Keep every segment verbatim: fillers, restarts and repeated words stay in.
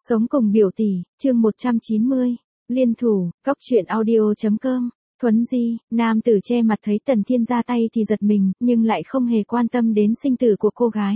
Sống cùng biểu tỷ, chương một trăm chín mươi, liên thủ, cóc truyện audio chấm com. Thuấn di, nam tử che mặt thấy Tần Thiên ra tay thì giật mình, nhưng lại không hề quan tâm đến sinh tử của cô gái.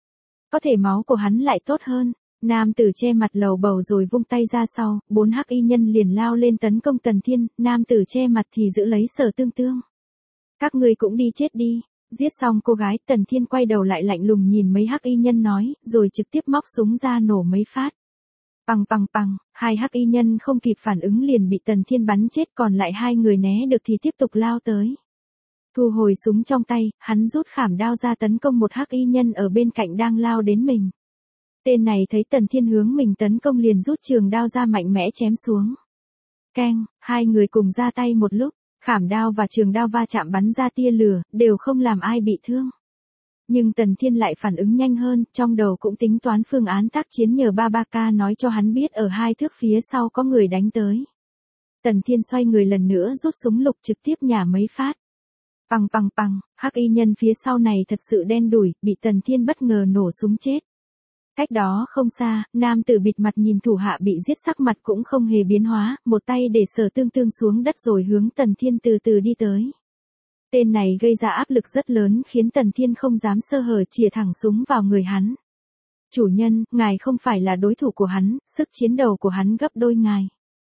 Có thể máu của hắn lại tốt hơn. Nam tử che mặt lầu bầu rồi vung tay ra sau, bốn hắc y nhân liền lao lên tấn công Tần Thiên, nam tử che mặt thì giữ lấy Sở Tương Tương. Các ngươi cũng đi chết đi. Giết xong cô gái, Tần Thiên quay đầu lại lạnh lùng nhìn mấy hắc y nhân nói, rồi trực tiếp móc súng ra nổ mấy phát. Pằng pằng pằng, hai hắc y nhân không kịp phản ứng liền bị Tần Thiên bắn chết, còn lại hai người né được thì tiếp tục lao tới. Thu hồi súng trong tay, hắn rút khảm đao ra tấn công một hắc y nhân ở bên cạnh đang lao đến mình. Tên này thấy Tần Thiên hướng mình tấn công liền rút trường đao ra mạnh mẽ chém xuống. Keng, hai người cùng ra tay một lúc, khảm đao và trường đao va chạm bắn ra tia lửa, đều không làm ai bị thương. Nhưng Tần Thiên lại phản ứng nhanh hơn, trong đầu cũng tính toán phương án tác chiến nhờ Babaka nói cho hắn biết ở hai thước phía sau có người đánh tới. Tần Thiên xoay người lần nữa rút súng lục trực tiếp nhả mấy phát. Pằng pằng pằng, hắc y nhân phía sau này thật sự đen đủi, bị Tần Thiên bất ngờ nổ súng chết. Cách đó không xa, nam tử bịt mặt nhìn thủ hạ bị giết sắc mặt cũng không hề biến hóa, một tay để Sở Tương Tương xuống đất rồi hướng Tần Thiên từ từ đi tới. Tên này gây ra áp lực rất lớn khiến Tần Thiên không dám sơ hở chĩa thẳng súng vào người hắn. Chủ nhân, ngài không phải là đối thủ của hắn, sức chiến đấu của hắn gấp đôi ngài.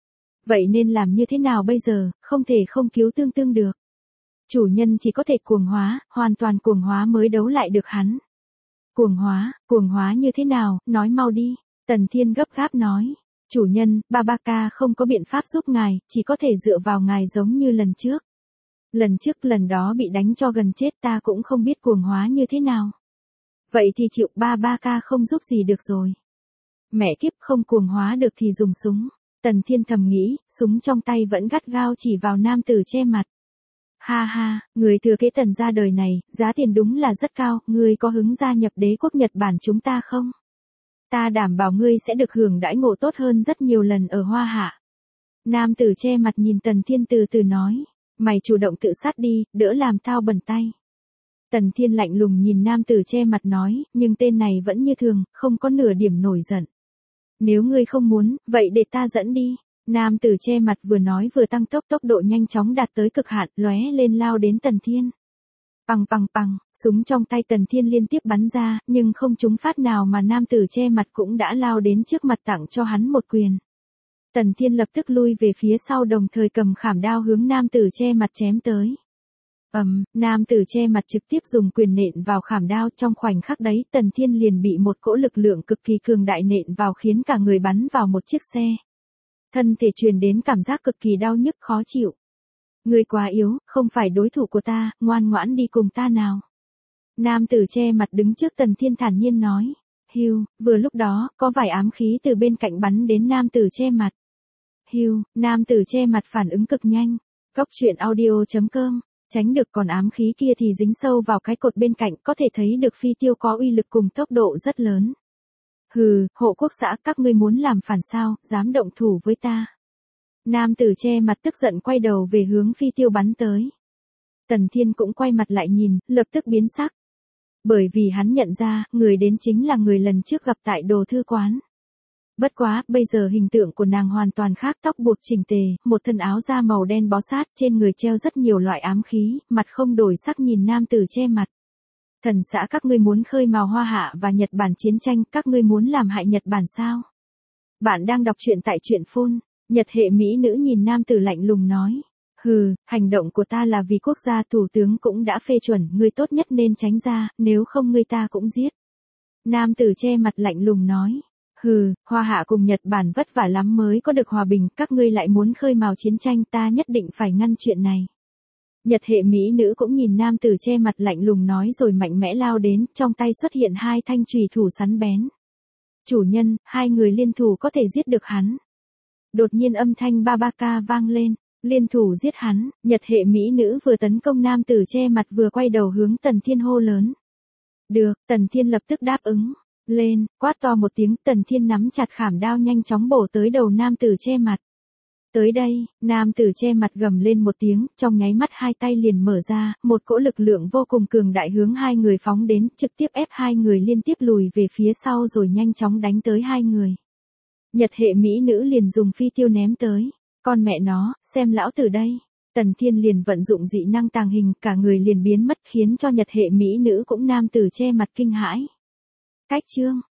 Vậy nên làm như thế nào bây giờ, không thể không cứu Tương Tương được. Chủ nhân chỉ có thể cuồng hóa, hoàn toàn cuồng hóa mới đấu lại được hắn. Cuồng hóa, cuồng hóa như thế nào, nói mau đi. Tần Thiên gấp gáp nói. Chủ nhân, Babaka không có biện pháp giúp ngài, chỉ có thể dựa vào ngài giống như lần trước. Lần trước lần đó bị đánh cho gần chết ta cũng không biết cuồng hóa như thế nào. Vậy thì chịu Babaka không giúp gì được rồi. Mẹ kiếp không cuồng hóa được thì dùng súng. Tần Thiên thầm nghĩ, súng trong tay vẫn gắt gao chỉ vào nam tử che mặt. Ha ha, người thừa kế Tần ra đời này, giá tiền đúng là rất cao, ngươi có hứng gia nhập đế quốc Nhật Bản chúng ta không? Ta đảm bảo ngươi sẽ được hưởng đãi ngộ tốt hơn rất nhiều lần ở Hoa Hạ. Nam tử che mặt nhìn Tần Thiên từ từ nói, mày chủ động tự sát đi, đỡ làm tao bẩn tay. Tần Thiên lạnh lùng nhìn nam tử che mặt nói, nhưng tên này vẫn như thường, không có nửa điểm nổi giận. Nếu ngươi không muốn, vậy để ta dẫn đi. Nam tử che mặt vừa nói vừa tăng tốc tốc độ nhanh chóng đạt tới cực hạn, lóe lên lao đến Tần Thiên. Pằng pằng pằng, súng trong tay Tần Thiên liên tiếp bắn ra, nhưng không trúng phát nào mà nam tử che mặt cũng đã lao đến trước mặt tặng cho hắn một quyền. Tần Thiên lập tức lui về phía sau đồng thời cầm khảm đao hướng nam tử che mặt chém tới. Ầm, um, nam tử che mặt trực tiếp dùng quyền nện vào khảm đao, trong khoảnh khắc đấy Tần Thiên liền bị một cỗ lực lượng cực kỳ cường đại nện vào khiến cả người bắn vào một chiếc xe. Thân thể truyền đến cảm giác cực kỳ đau nhức khó chịu. Ngươi quá yếu, không phải đối thủ của ta, ngoan ngoãn đi cùng ta nào. Nam tử che mặt đứng trước Tần Thiên thản nhiên nói. Hiu, vừa lúc đó, có vài ám khí từ bên cạnh bắn đến nam tử che mặt. Hiu, nam tử che mặt phản ứng cực nhanh. Cóc truyện audio chấm com, tránh được còn ám khí kia thì dính sâu vào cái cột bên cạnh, có thể thấy được phi tiêu có uy lực cùng tốc độ rất lớn. Hừ, hộ quốc xã các ngươi muốn làm phản sao, dám động thủ với ta. Nam tử che mặt tức giận quay đầu về hướng phi tiêu bắn tới. Tần Thiên cũng quay mặt lại nhìn, lập tức biến sắc. Bởi vì hắn nhận ra, người đến chính là người lần trước gặp tại đồ thư quán. Bất quá, bây giờ hình tượng của nàng hoàn toàn khác, tóc buộc chỉnh tề, một thân áo da màu đen bó sát, trên người treo rất nhiều loại ám khí, mặt không đổi sắc nhìn nam tử che mặt. Thần xã các ngươi muốn khơi mào Hoa Hạ và Nhật Bản chiến tranh, các ngươi muốn làm hại Nhật Bản sao? Bạn đang đọc truyện tại truyện phun. Nhật hệ mỹ nữ nhìn nam tử lạnh lùng nói. Hừ, hành động của ta là vì quốc gia, thủ tướng cũng đã phê chuẩn, ngươi tốt nhất nên tránh ra, nếu không ngươi ta cũng giết. Nam tử che mặt lạnh lùng nói. Hừ, Hoa Hạ cùng Nhật Bản vất vả lắm mới có được hòa bình, các ngươi lại muốn khơi mào chiến tranh, ta nhất định phải ngăn chuyện này. Nhật hệ mỹ nữ cũng nhìn nam tử che mặt lạnh lùng nói rồi mạnh mẽ lao đến, trong tay xuất hiện hai thanh chùy thủ sắn bén. Chủ nhân, hai người liên thủ có thể giết được hắn. Đột nhiên âm thanh Babaka vang lên, liên thủ giết hắn, Nhật hệ mỹ nữ vừa tấn công nam tử che mặt vừa quay đầu hướng Tần Thiên hô lớn. Được, Tần Thiên lập tức đáp ứng. Lên, quát to một tiếng, Tần Thiên nắm chặt khảm đao nhanh chóng bổ tới đầu nam tử che mặt. Tới đây, nam tử che mặt gầm lên một tiếng, trong nháy mắt hai tay liền mở ra, một cỗ lực lượng vô cùng cường đại hướng hai người phóng đến, trực tiếp ép hai người liên tiếp lùi về phía sau rồi nhanh chóng đánh tới hai người. Nhật hệ mỹ nữ liền dùng phi tiêu ném tới. Con mẹ nó, xem lão tử đây. Tần Thiên liền vận dụng dị năng tàng hình, cả người liền biến mất khiến cho Nhật hệ mỹ nữ cũng nam tử che mặt kinh hãi. Cách chương